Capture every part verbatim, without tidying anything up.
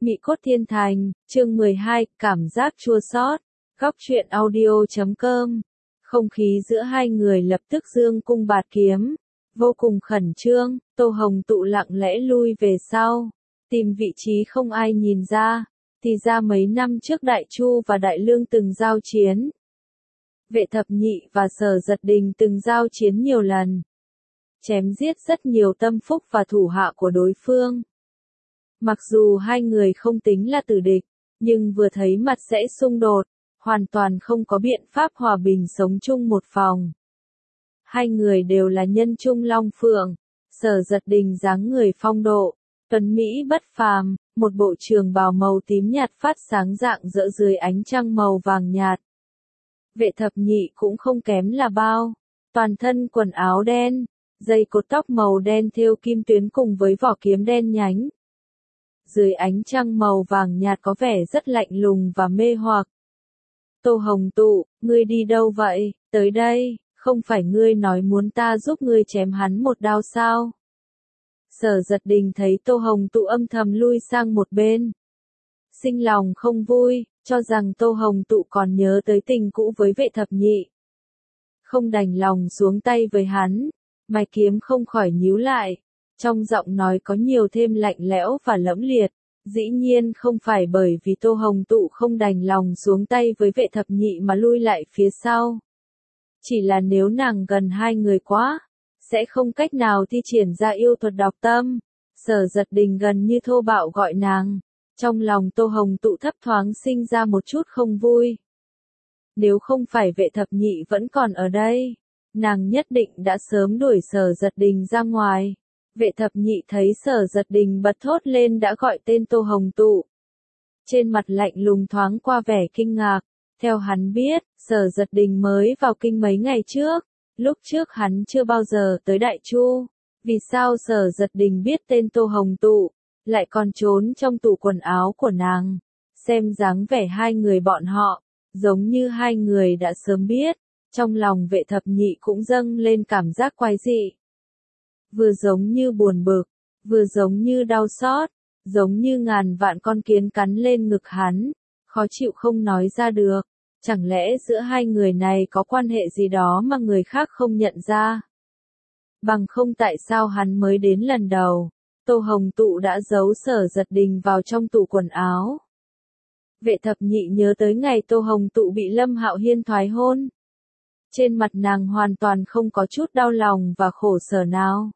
Mị cốt thiên thành, chương mười hai, cảm giác chua xót. Góc truyện audio chấm com. Không khí giữa hai người lập tức dương cung bạt kiếm, vô cùng khẩn trương. Tô Hồng Tụ lặng lẽ lui về sau, tìm vị trí không ai nhìn ra. Thì ra mấy năm trước Đại Chu và Đại Lương từng giao chiến. Vệ Thập Nhị và Sở Giật Đình từng giao chiến nhiều lần, chém giết rất nhiều tâm phúc và thủ hạ của đối phương. Mặc dù hai người không tính là tử địch, nhưng vừa thấy mặt sẽ xung đột, hoàn toàn không có biện pháp hòa bình sống chung một phòng. Hai người đều là nhân trung long phượng, Sở Giật Đình dáng người phong độ, tuấn mỹ bất phàm, một bộ trường bào màu tím nhạt phát sáng rạng rỡ dưới ánh trăng màu vàng nhạt. Vệ Thập Nhị cũng không kém là bao, toàn thân quần áo đen, dây cột tóc màu đen thêu kim tuyến cùng với vỏ kiếm đen nhánh. Dưới ánh trăng màu vàng nhạt có vẻ rất lạnh lùng và mê hoặc. Tô Hồng Tụ, ngươi đi đâu vậy? Tới đây, không phải ngươi nói muốn ta giúp ngươi chém hắn một đao sao? Sở Giật Đình thấy Tô Hồng Tụ âm thầm lui sang một bên, sinh lòng không vui, cho rằng Tô Hồng Tụ còn nhớ tới tình cũ với Vệ Thập Nhị. Không đành lòng xuống tay với hắn, mày kiếm không khỏi nhíu lại, trong giọng nói có nhiều thêm lạnh lẽo và lẫm liệt. Dĩ nhiên không phải bởi vì Tô Hồng Tụ không đành lòng xuống tay với Vệ Thập Nhị mà lui lại phía sau. Chỉ là nếu nàng gần hai người quá, sẽ không cách nào thi triển ra yêu thuật đọc tâm. Sở Giật Đình gần như thô bạo gọi nàng, trong lòng Tô Hồng Tụ thấp thoáng sinh ra một chút không vui. Nếu không phải Vệ Thập Nhị vẫn còn ở đây, nàng nhất định đã sớm đuổi Sở Giật Đình ra ngoài. Vệ Thập Nhị thấy Sở Giật Đình bật thốt lên đã gọi tên Tô Hồng Tụ. Trên mặt lạnh lùng thoáng qua vẻ kinh ngạc, theo hắn biết, Sở Giật Đình mới vào kinh mấy ngày trước, lúc trước hắn chưa bao giờ tới Đại Chu. Vì sao Sở Giật Đình biết tên Tô Hồng Tụ, lại còn trốn trong tủ quần áo của nàng? Xem dáng vẻ hai người bọn họ, giống như hai người đã sớm biết, trong lòng Vệ Thập Nhị cũng dâng lên cảm giác quái dị. Vừa giống như buồn bực, vừa giống như đau xót, giống như ngàn vạn con kiến cắn lên ngực hắn, khó chịu không nói ra được. Chẳng lẽ giữa hai người này có quan hệ gì đó mà người khác không nhận ra? Bằng không tại sao hắn mới đến lần đầu, Tô Hồng Tụ đã giấu Sở Giật Đình vào trong tủ quần áo. Vệ Thập Nhị nhớ tới ngày Tô Hồng Tụ bị Lâm Hạo Hiên thoái hôn. Trên mặt nàng hoàn toàn không có chút đau lòng và khổ sở nào.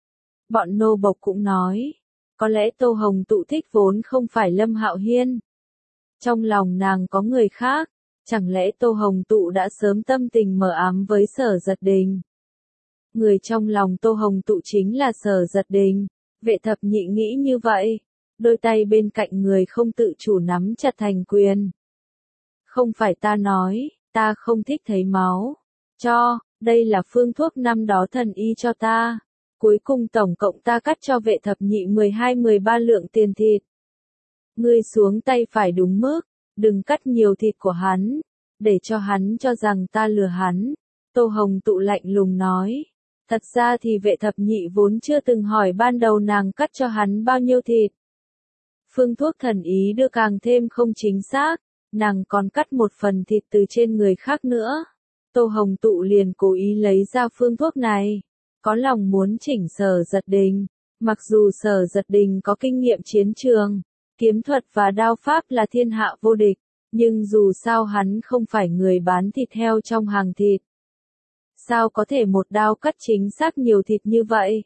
Bọn nô bộc cũng nói, có lẽ Tô Hồng Tụ thích vốn không phải Lâm Hạo Hiên. Trong lòng nàng có người khác, chẳng lẽ Tô Hồng Tụ đã sớm tâm tình mờ ám với Sở Giật Đình? Người trong lòng Tô Hồng Tụ chính là Sở Giật Đình. Vệ Thập Nhị nghĩ như vậy, đôi tay bên cạnh người không tự chủ nắm chặt thành quyền. Không phải ta nói, ta không thích thấy máu. Cho, đây là phương thuốc năm đó thần y cho ta. Cuối cùng tổng cộng ta cắt cho Vệ Thập Nhị mười hai mười ba lượng tiền thịt. Ngươi xuống tay phải đúng mức, đừng cắt nhiều thịt của hắn, để cho hắn cho rằng ta lừa hắn. Tô Hồng Tụ lạnh lùng nói. Thật ra thì Vệ Thập Nhị vốn chưa từng hỏi ban đầu nàng cắt cho hắn bao nhiêu thịt. Phương thuốc thần ý đưa càng thêm không chính xác, nàng còn cắt một phần thịt từ trên người khác nữa. Tô Hồng Tụ liền cố ý lấy ra phương thuốc này, có lòng muốn chỉnh Sở Giật Đình. Mặc dù Sở Giật Đình có kinh nghiệm chiến trường, kiếm thuật và đao pháp là thiên hạ vô địch, nhưng dù sao hắn không phải người bán thịt heo trong hàng thịt. Sao có thể một đao cắt chính xác nhiều thịt như vậy?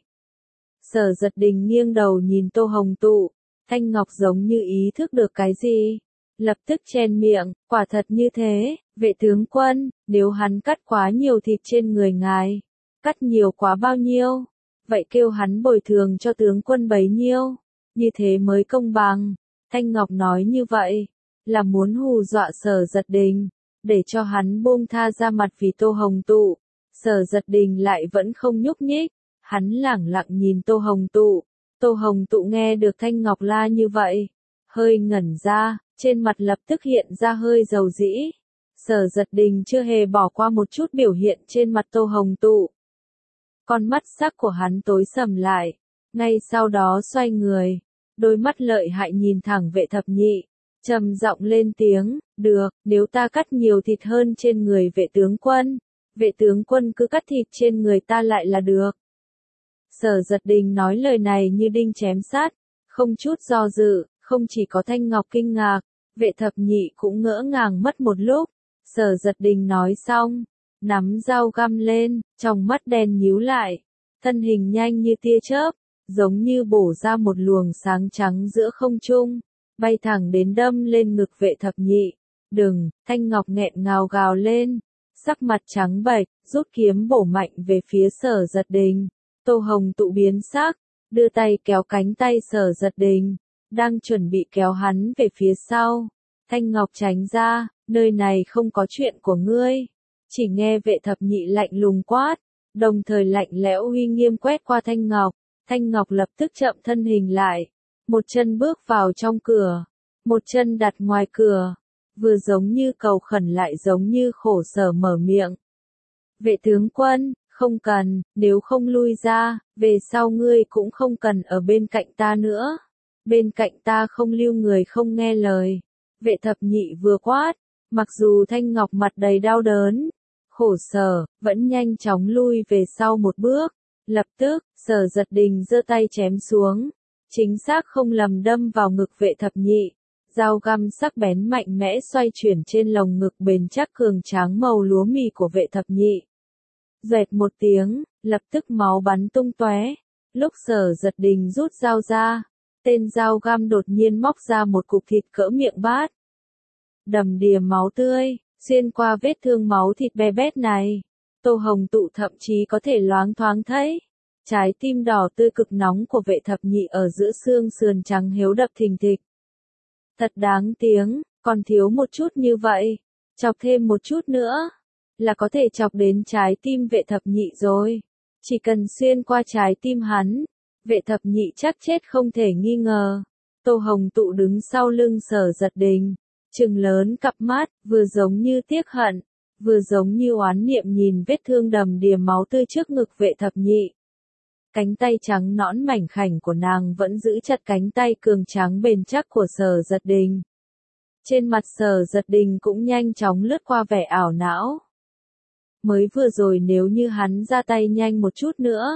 Sở Giật Đình nghiêng đầu nhìn Tô Hồng Tụ, Thanh Ngọc giống như ý thức được cái gì, lập tức chen miệng, quả thật như thế, Vệ tướng quân, nếu hắn cắt quá nhiều thịt trên người ngài, cắt nhiều quá bao nhiêu, vậy kêu hắn bồi thường cho tướng quân bấy nhiêu, như thế mới công bằng. Thanh Ngọc nói như vậy, là muốn hù dọa Sở Giật Đình, để cho hắn buông tha ra mặt vì Tô Hồng Tụ. Sở Giật Đình lại vẫn không nhúc nhích, hắn lẳng lặng nhìn Tô Hồng Tụ. Tô Hồng Tụ nghe được Thanh Ngọc la như vậy, hơi ngẩn ra, trên mặt lập tức hiện ra hơi dầu dĩ. Sở Giật Đình chưa hề bỏ qua một chút biểu hiện trên mặt Tô Hồng Tụ. Con mắt sắc của hắn tối sầm lại, ngay sau đó xoay người, đôi mắt lợi hại nhìn thẳng vệ thập nhị, trầm giọng lên tiếng, được, nếu ta cắt nhiều thịt hơn trên người vệ tướng quân, vệ tướng quân cứ cắt thịt trên người ta lại là được. Sở Giật Đình nói lời này như đinh chém sắt, không chút do dự, không chỉ có Thanh Ngọc kinh ngạc, vệ thập nhị cũng ngỡ ngàng mất một lúc. Sở Giật Đình nói xong, nắm dao găm lên, trong mắt đen nhíu lại, thân hình nhanh như tia chớp, giống như bổ ra một luồng sáng trắng giữa không trung, bay thẳng đến đâm lên ngực vệ thập nhị. Đừng, Thanh Ngọc nghẹn ngào gào lên, sắc mặt trắng bệch, rút kiếm bổ mạnh về phía Sở Giật Đình. Tô Hồng Tụ biến sắc, đưa tay kéo cánh tay Sở Giật Đình, đang chuẩn bị kéo hắn về phía sau. Thanh Ngọc tránh ra, nơi này không có chuyện của ngươi. Chỉ nghe vệ thập nhị lạnh lùng quát, đồng thời lạnh lẽo uy nghiêm quét qua Thanh Ngọc. Thanh Ngọc lập tức chậm thân hình lại, một chân bước vào trong cửa, một chân đặt ngoài cửa, vừa giống như cầu khẩn lại giống như khổ sở mở miệng. Vệ tướng quân, không cần, nếu không lui ra, về sau ngươi cũng không cần ở bên cạnh ta nữa. Bên cạnh ta không lưu người không nghe lời. Vệ thập nhị vừa quát, mặc dù Thanh Ngọc mặt đầy đau đớn, khổ sở, vẫn nhanh chóng lui về sau một bước. Lập tức, Sở Giật Đình giơ tay chém xuống, chính xác không lầm đâm vào ngực vệ thập nhị. Dao găm sắc bén mạnh mẽ xoay chuyển trên lồng ngực bền chắc cường tráng màu lúa mì của vệ thập nhị. Dẹt một tiếng, lập tức máu bắn tung tóe. Lúc Sở Giật Đình rút dao ra, tên dao găm đột nhiên móc ra một cục thịt cỡ miệng bát. Đầm đìa máu tươi, xuyên qua vết thương máu thịt be bét này. Tô Hồng Tụ thậm chí có thể loáng thoáng thấy trái tim đỏ tươi cực nóng của vệ thập nhị ở giữa xương sườn trắng hiếu đập thình thịch. Thật đáng tiếng, còn thiếu một chút như vậy, chọc thêm một chút nữa, là có thể chọc đến trái tim vệ thập nhị rồi. Chỉ cần xuyên qua trái tim hắn, vệ thập nhị chắc chết không thể nghi ngờ. Tô Hồng Tụ đứng sau lưng Sở Giật Đình, trừng lớn cặp mắt, vừa giống như tiếc hận, vừa giống như oán niệm nhìn vết thương đầm đìa máu tươi trước ngực vệ thập nhị. Cánh tay trắng nõn mảnh khảnh của nàng vẫn giữ chặt cánh tay cường tráng bền chắc của Sở Giật Đình. Trên mặt Sở Giật Đình cũng nhanh chóng lướt qua vẻ ảo não. Mới vừa rồi nếu như hắn ra tay nhanh một chút nữa,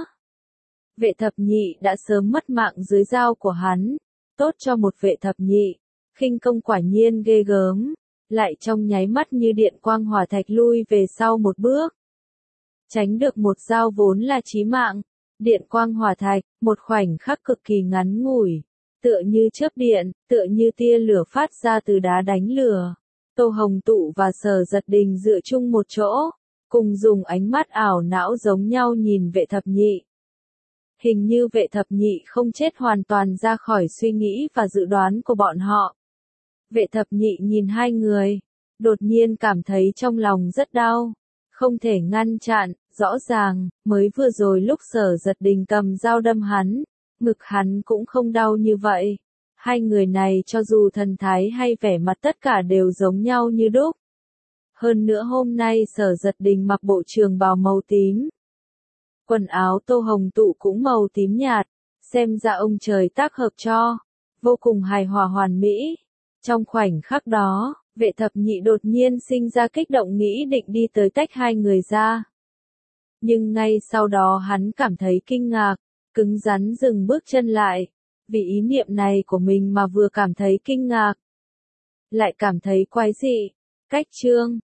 vệ thập nhị đã sớm mất mạng dưới dao của hắn. Tốt cho một vệ thập nhị, khinh công quả nhiên ghê gớm, lại trong nháy mắt như điện quang hỏa thạch lui về sau một bước. Tránh được một dao vốn là chí mạng, điện quang hỏa thạch, một khoảnh khắc cực kỳ ngắn ngủi, tựa như chớp điện, tựa như tia lửa phát ra từ đá đánh lửa. Tô Hồng Tụ và Sở Giật Đình dựa chung một chỗ, cùng dùng ánh mắt ảo não giống nhau nhìn vệ thập nhị. Hình như vệ thập nhị không chết hoàn toàn ra khỏi suy nghĩ và dự đoán của bọn họ. Vệ thập nhị nhìn hai người, đột nhiên cảm thấy trong lòng rất đau, không thể ngăn chặn, rõ ràng, mới vừa rồi lúc Sở Giật Đình cầm dao đâm hắn, ngực hắn cũng không đau như vậy. Hai người này cho dù thần thái hay vẻ mặt tất cả đều giống nhau như đúc. Hơn nữa hôm nay Sở Giật Đình mặc bộ trường bào màu tím. Quần áo Tô Hồng Tụ cũng màu tím nhạt, xem ra ông trời tác hợp cho, vô cùng hài hòa hoàn mỹ. Trong khoảnh khắc đó, vệ thập nhị đột nhiên sinh ra kích động nghĩ định đi tới tách hai người ra. Nhưng ngay sau đó hắn cảm thấy kinh ngạc, cứng rắn dừng bước chân lại, vì ý niệm này của mình mà vừa cảm thấy kinh ngạc, lại cảm thấy quái dị. Cách chương